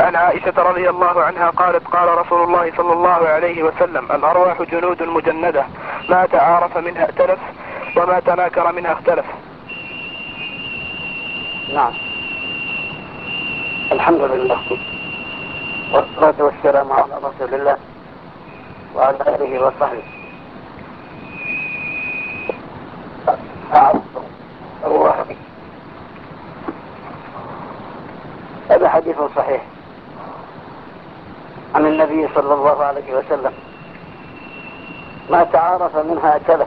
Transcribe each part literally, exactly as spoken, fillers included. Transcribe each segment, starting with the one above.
عن عائشة رضي الله عنها قالت قال رسول الله صلى الله عليه وسلم الأرواح جنود مجندة ما تعارف منها ائتلف وما تناكر منها اختلف. نعم. الحمد لله والصلاة والسلام على رسول الله وعلى آله وصحبه. هذا حديث صحيح عن النبي صلى الله عليه وسلم ما تعارف منها ائتلف،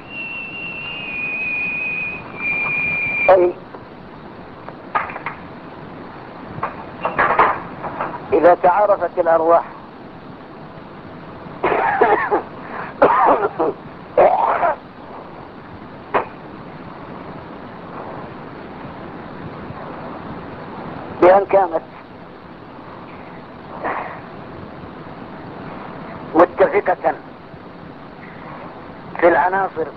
أي إذا تعارفت الأرواح بأن كانت متفقة في العناصر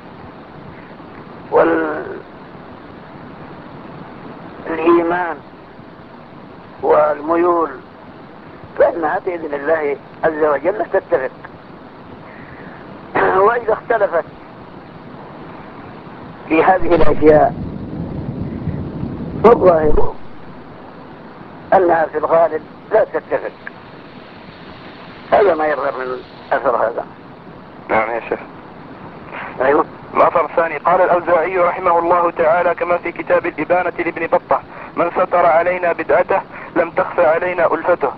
والإيمان والميول فإنها بإذن الله عز وجل تتفق. وإذا اختلفت في هذه الأشياء فالظاهر أنها في الغالب لا تتفق. هذا ما يظهر من أثر هذا. نعم يا شيخ. أيوه. الأثر الثاني قال الأوزاعي رحمه الله تعالى كما في كتاب الإبانة لابن بطة من ستر علينا بدعته لم تخفى علينا ألفته.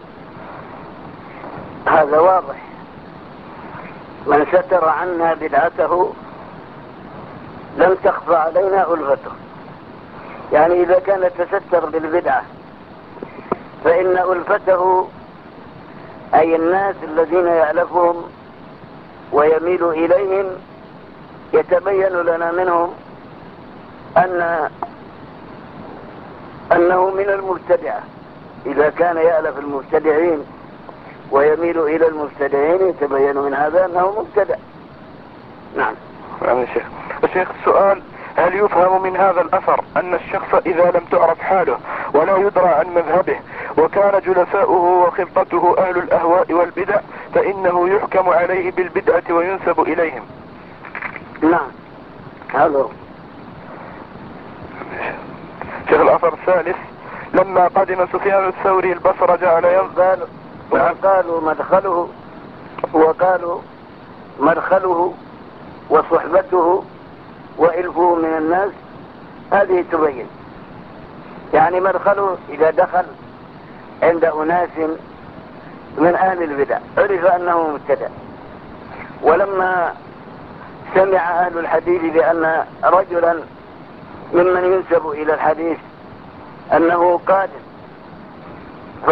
هذا واضح. من ستر عنا بدعته لم تخفى علينا ألفته، يعني إذا كان يتستر بالبدعة فإن ألفته أي الناس الذين يألفهم ويميل إليهم يتبين لنا منهم أن أنه من المبتدعة. إذا كان يألف المبتدعين ويميل إلى المبتدعين يتبين من هذا أنه مبتدع. نعم. نعم يا شيخ. الشيخ السؤال هل يفهم من هذا الأثر أن الشخص إذا لم تعرف حاله ولا يدرى عن مذهبه وكان جلساؤه وخلطته أهل الأهواء والبدع فإنه يحكم عليه بالبدعة وينسب إليهم؟ نعم هذا. شيخ الأثر الثالث لما قدم سفيان الثوري البصرة جعل ينقل وقالوا مدخله وقالوا مدخله وصحبته وإلفه من الناس، هذه تبين يعني مدخله إذا دخل عند أناس من أهل البدع عرف أنه مبتدع. ولما سمع أهل الحديث بأن رجلا ممن ينسب إلى الحديث أنه قادم ف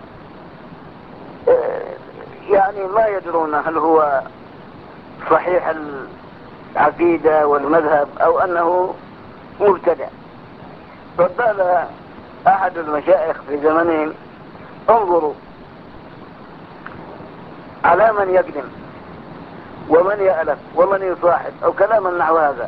يعني ما يدرون هل هو صحيح العقيدة والمذهب أو أنه مبتدع. فقال أحد المشايخ في زمنهم انظروا على من يقدم ومن يألف ومن يصاحب أو كلاما نحو هذا،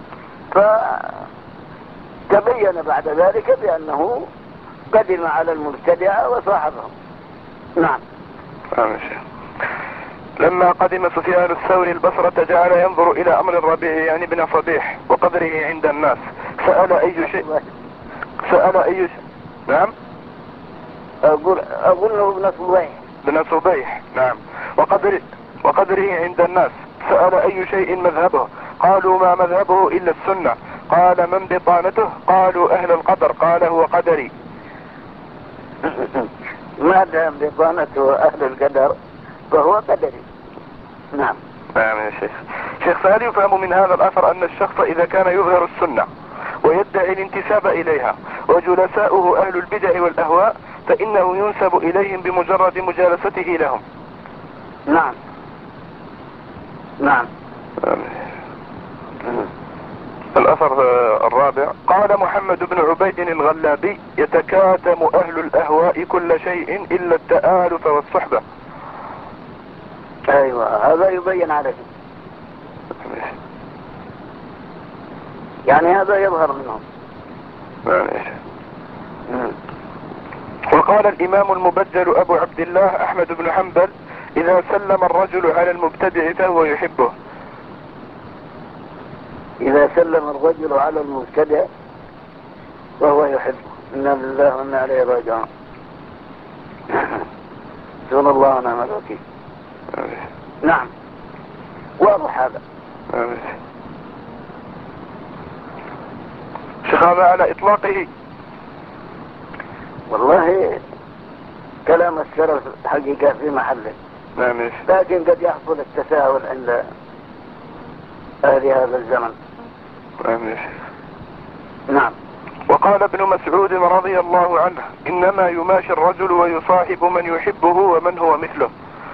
فتبين بعد ذلك بأنه قدم على المبتدع وصاحبهم. نعم. آمين. لما قدم سفيان الثوري البصرة جعل ينظر إلى أمر الربيع يعني بن صبيح وقدره عند الناس سأل أي شيء سأل أي شيء نعم أقول أقوله ابن صبيح بن صبيح نعم وقدر وقدره عند الناس سأل أي شيء مذهبه قالوا ما مذهبه إلا السنة قال من بطانته قالوا أهل القدر قال هو قدري. ما دام بطانته أهل القدر فهو قدري. نعم. نعم يا شيخ. شيخ فهل يفهم من هذا الأثر أن الشخص إذا كان يظهر السنة ويدعي الانتساب إليها وجلساؤه أهل البدع والأهواء فإنه ينسب إليهم بمجرد مجالسته لهم؟ نعم. نعم. الأثر الرابع قال محمد بن عبيد الغلابي يتكاتم أهل الأهواء كل شيء إلا التآلف والصحبة. أيوة هذا يبين عليه يعني هذا يظهر منهم. وقال الإمام المبجل أبو عبد الله أحمد بن حنبل: إذا سلم الرجل على المبتدع فهو يحبه. إذا سلم الرجل على المبتدع وهو يحبه. إنا لله وإنا إليه راجعون. سبحان الله ونعم الوكيل. نعم، واضح هذا. شيخ هذا على إطلاقه. والله كلام السلف حقيقة في محله، لكن قد يحصل التساهل عند أهل هذا الزمن. نعم. وقال ابن مسعود رضي الله عنه: إنما يماشي الرجل ويصاحب من يحبه ومن هو مثله.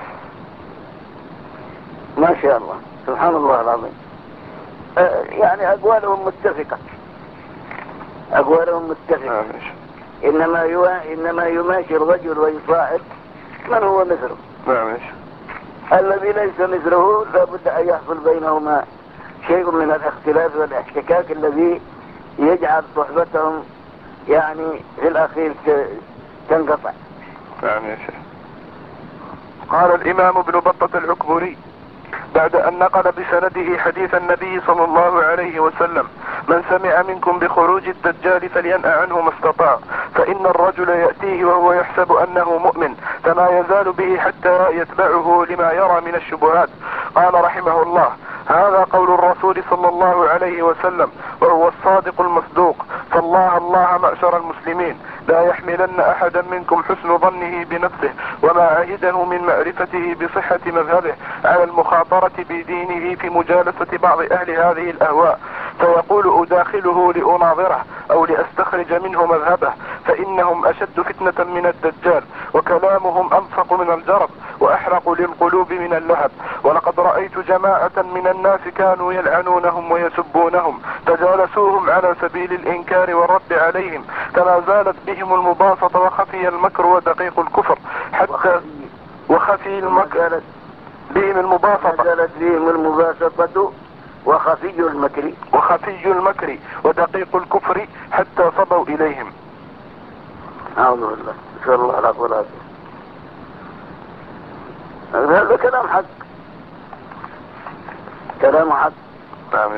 ما شاء الله، سبحان الله العظيم. أه يعني أقوالهم متفقة، أقوالهم متفقة. إنما يو... إنما يماشي الرجل ويصاحب من هو مثله. الذي ليس مثله لابد أن يحصل بينهما شيء من الاختلاف والاحتكاك الذي يجعل صحبتهم يعني في الأخير تنقطع. قال الإمام ابن بطة العكبري بعد أن نقل بسنده حديث النبي صلى الله عليه وسلم: من سمع منكم بخروج الدجال فلينأ عنه ما استطاع، فإن الرجل يأتيه وهو يحسب أنه مؤمن فما يزال به حتى يتبعه لما يرى من الشبهات. قال رحمه الله: هذا قول الرسول صلى الله عليه وسلم وهو الصادق المصدوق. فالله الله معشر المسلمين لا يحملن أحدا منكم حسن ظنه بنفسه وما عهده من معرفته بصحة مذهبه على المخاطرة بدينه في مجالسة بعض أهل هذه الأهواء، فيقول أداخله لأناظره أو لأستخرج منه مذهبه، فإنهم أشد فتنة من الدجال، وكلامهم أنفق من الجرب وأحرق للقلوب من اللهب. ولقد رأيت جماعة من الناس كانوا يلعنونهم ويسبونهم فجالسوهم على سبيل الإنكار والرد عليهم، فما زالت بهم المباسطة وخفي المكر ودقيق الكفر حتى وخفي المكر بهم المباسطة زالت بهم المباسطة وخفي المكر وخفي المكر ودقيق الكفر حتى صبوا إليهم. أعوذ بالله، نسأل الله العفو والعافية. هذا كلام حق، كلام حق. نعم.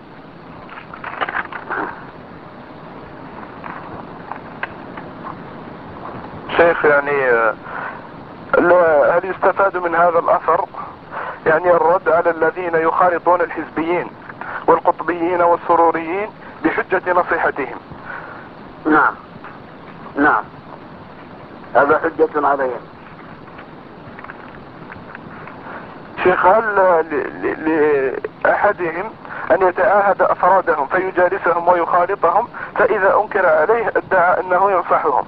شيخ يعني هل يستفاد من هذا الأثر يعني الرد على الذين يخالطون الحزبيين والقطبيين والسروريين بحجة نصيحتهم؟ نعم نعم، هذا حجة عليهم. شيخ هل لأحدهم أن يتعاهد أفرادهم فيجالسهم ويخالطهم فإذا أنكر عليه ادعى أنه ينصحهم؟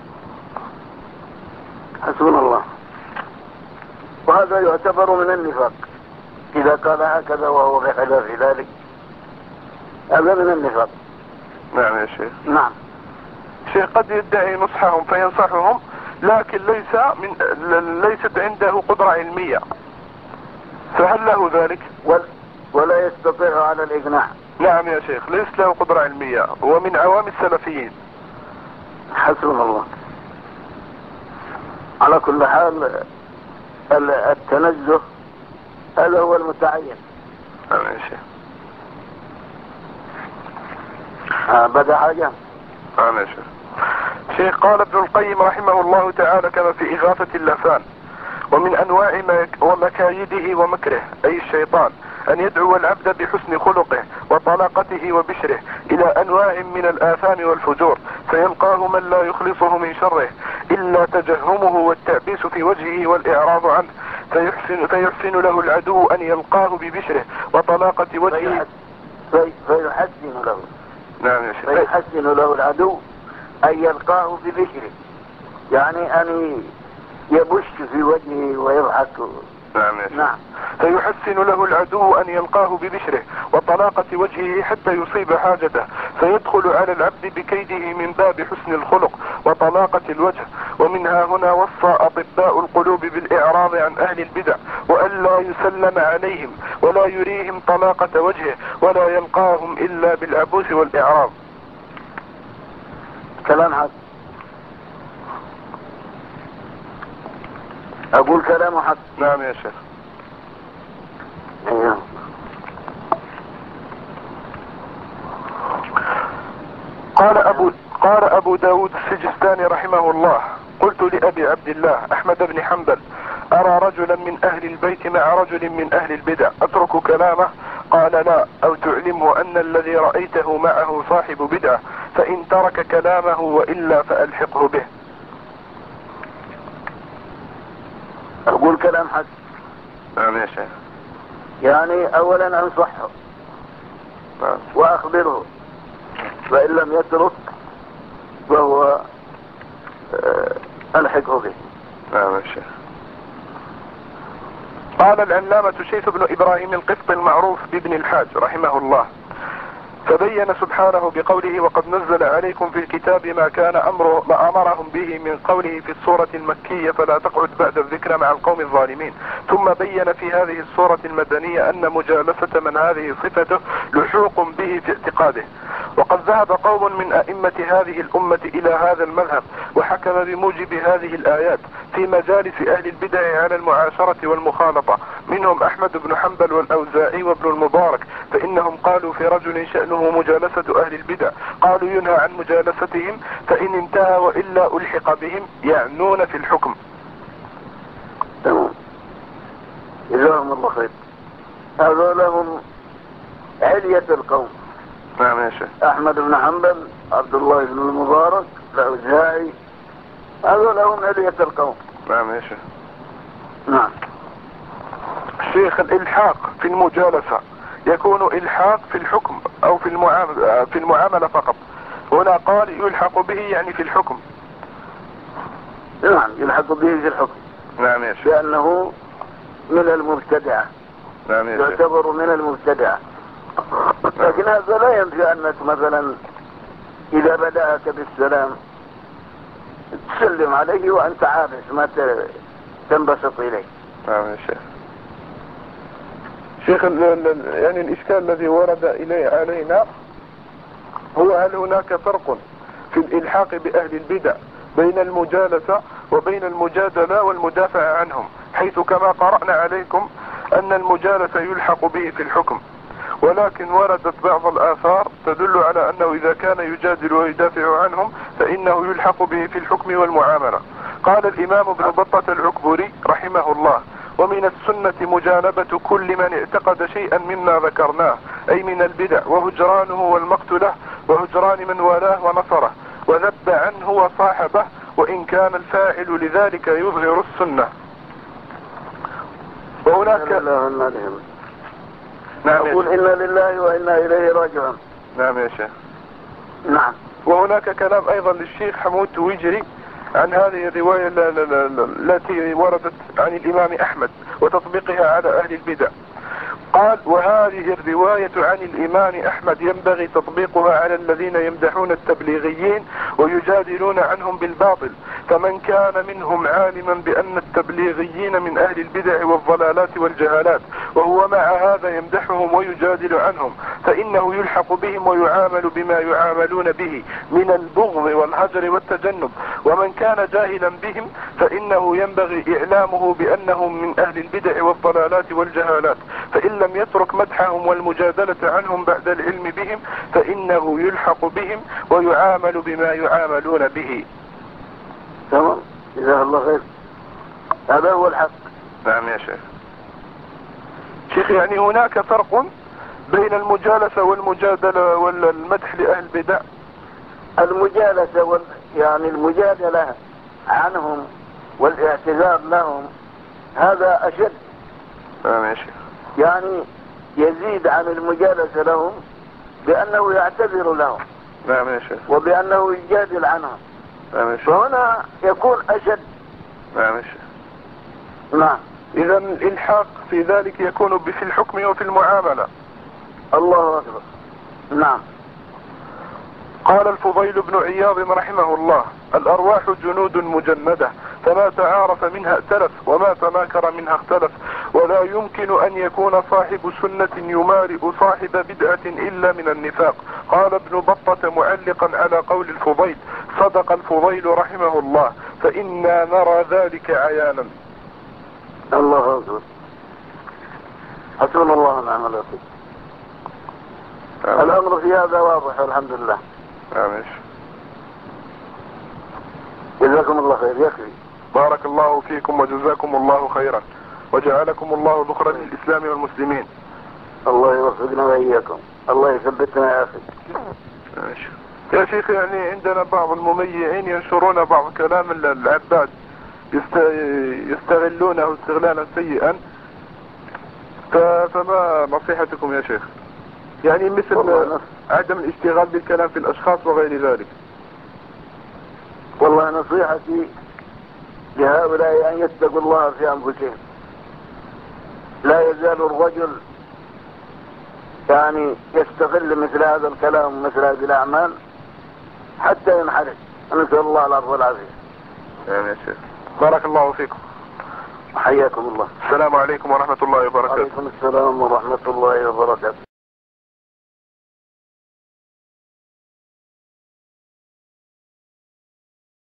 حسبنا الله. وهذا يعتبر من النفاق إذا قال هكذا وهو بخلاف ذلك، هذا من النفاق. نعم يا شيخ. نعم. شيخ قد يدعي نصحهم فينصحهم لكن ليس من ليست عنده قدرة علمية، فهل له ذلك؟ ولا يستطيع على الإقناع. نعم يا شيخ، ليس له قدرة علمية ومن عوام السلفيين. حسبنا الله. على كل حال التنزه هذا هو المتعين. نعم يا شيخ. آه بدأ حاجة. نعم يا شيخ. شيخ قال ابن القيم رحمه الله تعالى كما في إغاثة اللافان: ومن أنواع ومكايده ومكره أي الشيطان أن يدعو العبد بحسن خلقه وطلاقته وبشره إلى أنواع من الآثام والفجور، فيلقاه من لا يخلصه من شره إلا تجهمه والتعبيس في وجهه والإعراض عنه، فيحسن, فيحسن له العدو أن يلقاه ببشره وطلاقة وجهه فيحسن له. نعم يا شيخ. فيحسن له العدو أن يلقاه ببشره، يعني أن يبش في وجهه ويضحك. نعم يا شيخ. نعم. فيحسن له العدو أن يلقاه ببشره وطلاقة وجهه حتى يصيب حاجته، فيدخل على العبد بكيده من باب حسن الخلق وطلاقة الوجه. ومنها هنا وصى أطباء القلوب بالإعراض عن أهل البدع وأن لا يسلم عليهم ولا يريهم طلاقة وجهه ولا يلقاهم إلا بالعبوس والإعراض. كلام حق. اقول كلام حق. نعم يا شيخ. ايوه. قال ابو قال ابو داود السجستاني رحمه الله: قلت لابي عبد الله احمد بن حنبل: ارى رجلا من اهل البيت مع رجل من اهل البدع اترك كلامه؟ قال: لا، او تعلمه ان الذي رأيته معه صاحب بدعة، فان ترك كلامه والا فالحقه به. اقول كلام حق. نعم يا شيخ. يعني اولا انصحه نعم. واخبره، فان لم يترك فهو الحقه به. نعم يا شيخ. قال العلامة شيخ بن ابراهيم القسطي المعروف بابن الحاج رحمه الله: فبين سبحانه بقوله: وقد نزل عليكم في الكتاب ما كان أمر ما أمرهم به من قوله في السورة المكية: فلا تقعد بعد الذكر مع القوم الظالمين. ثم بين في هذه السورة المدنية أن مجالسة من هذه صفته لحوق به في اعتقاده. وقد ذهب قوم من أئمة هذه الأمة إلى هذا المذهب، وحكم بموجب هذه الآيات في مجالس أهل البدع على المعاشرة والمخالطة، منهم أحمد بن حنبل والأوزاعي وابن المبارك، فإنهم قالوا في رجل شأنه مجالسة أهل البدع، قالوا ينهى عن مجالستهم، فإن انتهى وإلا ألحق بهم، يعنون في الحكم. تمام. جزاهم الله خير. هذا لهم علية القوم. نعم يا شيخ. أحمد بن حنبل، عبد الله بن المبارك، الأوزاعي، هذا لهم علية القوم. نعم يا شيخ. نعم. شيخ، الإلحاق في المجالسة يكون إلحاق في الحكم أو في المعاملة في المعاملة فقط؟ هنا قال يلحق به يعني في الحكم. نعم، يلحق به في الحكم. نعم يا شيخ. لأنه من المبتدعة. نعم يا شيخ. يعتبر من المبتدعة. لكن هذا لا ينفي أنك مثلا إذا بدأك بالسلام تسلم عليه وأنت عابس، ما تنبسط إليه. نعم يا شيخ. شيخ، يعني الإشكال الذي ورد إليه علينا هو: هل هناك فرق في الإلحاق بأهل البدع بين المجالسة وبين المجادلة والمدافع عنهم، حيث كما قرأنا عليكم أن المجالسة يلحق به في الحكم، ولكن وردت بعض الآثار تدل على أنه إذا كان يجادل ويدافع عنهم فإنه يلحق به في الحكم والمعاملة. قال الإمام ابن بطة العكبري رحمه الله: ومن السنة مجانبة كل من اعتقد شيئا مما ذكرناه، أي من البدع، وهجرانه والمقت له، وهجران من والاه ونصره، وذب عنه وصاحبه، وإن كان الفاعل لذلك يظهر السنة. وهناك نعم يقول إنا لله وإنا إليه راجعون. نعم يا شيخ. نعم. وهناك كلام أيضا للشيخ حمود تويجري عن هذه الرواية التي وردت عن الإمام أحمد وتطبيقها على أهل البدع. قال: وهذه الرواية عن الإمام أحمد ينبغي تطبيقها على الذين يمدحون التبليغيين ويجادلون عنهم بالباطل، فمن كان منهم عالما بأن التبليغيين من أهل البدع والضلالات والجهالات وهو مع هذا يمدحهم ويجادل عنهم، فإنه يلحق بهم ويعامل بما يعاملون به من البغض والهجر والتجنب. ومن كان جاهلا بهم فإنه ينبغي إعلامه بأنهم من أهل البدع والضلالات والجهالات، فإن لم يترك مدحهم والمجادلة عنهم بعد العلم بهم فإنه يلحق بهم ويعامل بما يعاملون به. تمام، جزاه الله خير. هذا هو الحق. نعم يا شيخ. شيخ، يعني هناك فرق بين المجالسة والمجادلة والمدح لأهل البدع؟ المجالسة وال... يعني المجادلة عنهم والاعتذار لهم هذا أشد. نعم يا شيخ. يعني يزيد عن المجالسة لهم بأنه يعتذر لهم. نعم يا شيخ. وبأنه يجادل عنهم. نعم يا شيخ. فهنا يكون أشد. نعم يا شيخ. نعم. إذا الإلحاق في ذلك يكون في الحكم وفي المعاملة. الله أكبر. نعم. قال الفضيل بن عياض رحمه الله: الأرواح جنود مجندة، فما تعارف منها ائتلف وما تناكر منها اختلف، ولا يمكن أن يكون صاحب سنة يمارئ صاحب بدعة إلا من النفاق. قال ابن بطة معلقا على قول الفضيل: صدق الفضيل رحمه الله، فإنا نرى ذلك عيانا. الله أكبر. حسبنا الله ونعم الوكيل. الأمر في هذا واضح والحمد لله. آمين. جزاكم الله خير. يكفي. بارك الله فيكم وجزاكم الله خيرا وجعلكم الله ذخرا للإسلام والمسلمين. الله يوفقنا وإياكم. الله يثبتنا يا أخي. ماشي. يا شيخ يعني عندنا بعض المميعين ينشرون بعض كلام العباد يستغلونه استغلالا سيئا، فما نصيحتكم يا شيخ؟ يعني مثل عدم الاشتغال بالكلام في الأشخاص وغير ذلك. والله نصيحتي لهؤلاء أن يتقوا الله في أنفسهم. لا يزال الرجل يعني يستغل مثل هذا الكلام ومثل هذه الأعمال حتى ينحرف. نسأل الله العفو والعافية. آمين يا شيخ. بارك الله فيكم. حياكم الله. السلام عليكم ورحمة الله وبركاته. وعليكم السلام ورحمة الله وبركاته.